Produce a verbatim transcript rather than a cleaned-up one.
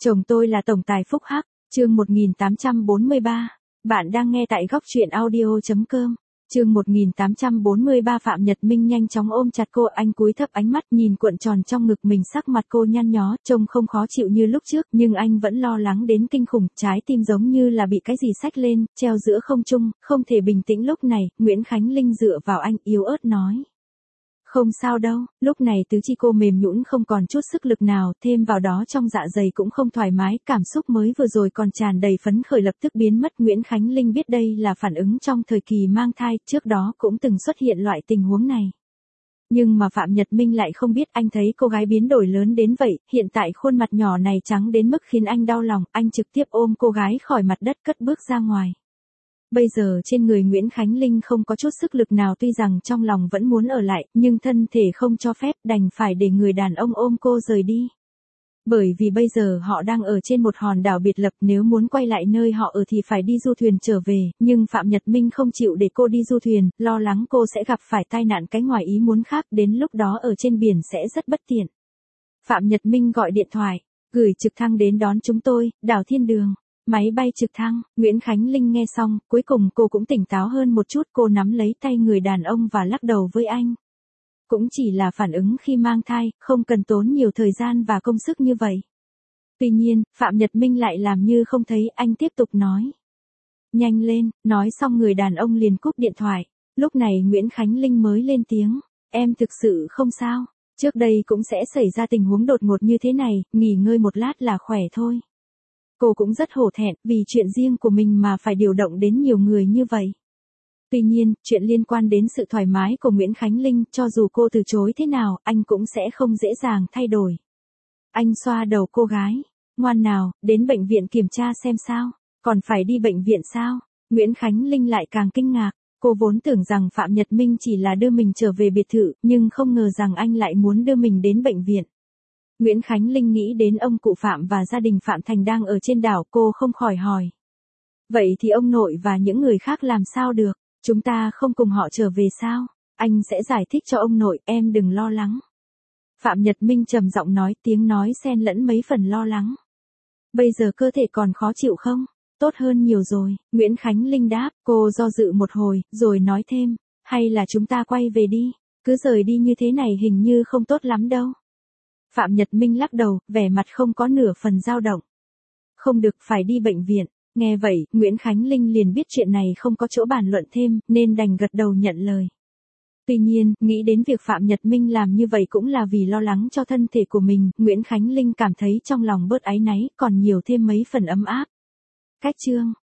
Chồng tôi là tổng tài phúc hắc, chương một nghìn tám trăm bốn mươi ba. Bạn đang nghe tại góc truyện audio.com. Chương một nghìn tám trăm bốn mươi ba. Phạm Nhật Minh nhanh chóng ôm chặt cô, anh cúi thấp ánh mắt nhìn cuộn tròn trong ngực mình, sắc mặt cô nhăn nhó, trông không khó chịu như lúc trước, nhưng anh vẫn lo lắng đến kinh khủng, trái tim giống như là bị cái gì xách lên, treo giữa không trung, không thể bình tĩnh. Lúc này, Nguyễn Khánh Linh dựa vào anh, yếu ớt nói. Không sao đâu, lúc này tứ chi cô mềm nhũn không còn chút sức lực nào, thêm vào đó trong dạ dày cũng không thoải mái, cảm xúc mới vừa rồi còn tràn đầy phấn khởi lập tức biến mất. Nguyễn Khánh Linh biết đây là phản ứng trong thời kỳ mang thai, trước đó cũng từng xuất hiện loại tình huống này. Nhưng mà Phạm Nhật Minh lại không biết, anh thấy cô gái biến đổi lớn đến vậy, hiện tại khuôn mặt nhỏ này trắng đến mức khiến anh đau lòng, anh trực tiếp ôm cô gái khỏi mặt đất cất bước ra ngoài. Bây giờ trên người Nguyễn Khánh Linh không có chút sức lực nào, tuy rằng trong lòng vẫn muốn ở lại, nhưng thân thể không cho phép, đành phải để người đàn ông ôm cô rời đi. Bởi vì bây giờ họ đang ở trên một hòn đảo biệt lập, nếu muốn quay lại nơi họ ở thì phải đi du thuyền trở về, nhưng Phạm Nhật Minh không chịu để cô đi du thuyền, lo lắng cô sẽ gặp phải tai nạn cái ngoài ý muốn khác, đến lúc đó ở trên biển sẽ rất bất tiện. Phạm Nhật Minh gọi điện thoại, gửi trực thăng đến đón chúng tôi, đảo Thiên Đường. Máy bay trực thăng, Nguyễn Khánh Linh nghe xong, cuối cùng cô cũng tỉnh táo hơn một chút, cô nắm lấy tay người đàn ông và lắc đầu với anh. Cũng chỉ là phản ứng khi mang thai, không cần tốn nhiều thời gian và công sức như vậy. Tuy nhiên, Phạm Nhật Minh lại làm như không thấy, anh tiếp tục nói. Nhanh lên, nói xong người đàn ông liền cúp điện thoại. Lúc này Nguyễn Khánh Linh mới lên tiếng, em thực sự không sao, trước đây cũng sẽ xảy ra tình huống đột ngột như thế này, nghỉ ngơi một lát là khỏe thôi. Cô cũng rất hổ thẹn, vì chuyện riêng của mình mà phải điều động đến nhiều người như vậy. Tuy nhiên, chuyện liên quan đến sự thoải mái của Nguyễn Khánh Linh, cho dù cô từ chối thế nào, anh cũng sẽ không dễ dàng thay đổi. Anh xoa đầu cô gái, ngoan nào, đến bệnh viện kiểm tra xem sao, còn phải đi bệnh viện sao? Nguyễn Khánh Linh lại càng kinh ngạc, cô vốn tưởng rằng Phạm Nhật Minh chỉ là đưa mình trở về biệt thự, nhưng không ngờ rằng anh lại muốn đưa mình đến bệnh viện. Nguyễn Khánh Linh nghĩ đến ông cụ Phạm và gia đình Phạm Thành đang ở trên đảo, cô không khỏi hỏi. Vậy thì ông nội và những người khác làm sao được, chúng ta không cùng họ trở về sao? Anh sẽ giải thích cho ông nội, em đừng lo lắng. Phạm Nhật Minh trầm giọng nói, tiếng nói xen lẫn mấy phần lo lắng. Bây giờ cơ thể còn khó chịu không? Tốt hơn nhiều rồi, Nguyễn Khánh Linh đáp, cô do dự một hồi, rồi nói thêm, hay là chúng ta quay về đi, cứ rời đi như thế này hình như không tốt lắm đâu. Phạm Nhật Minh lắc đầu, vẻ mặt không có nửa phần dao động. Không được, phải đi bệnh viện. Nghe vậy, Nguyễn Khánh Linh liền biết chuyện này không có chỗ bàn luận thêm, nên đành gật đầu nhận lời. Tuy nhiên, nghĩ đến việc Phạm Nhật Minh làm như vậy cũng là vì lo lắng cho thân thể của mình, Nguyễn Khánh Linh cảm thấy trong lòng bớt áy náy, còn nhiều thêm mấy phần ấm áp. Cách chương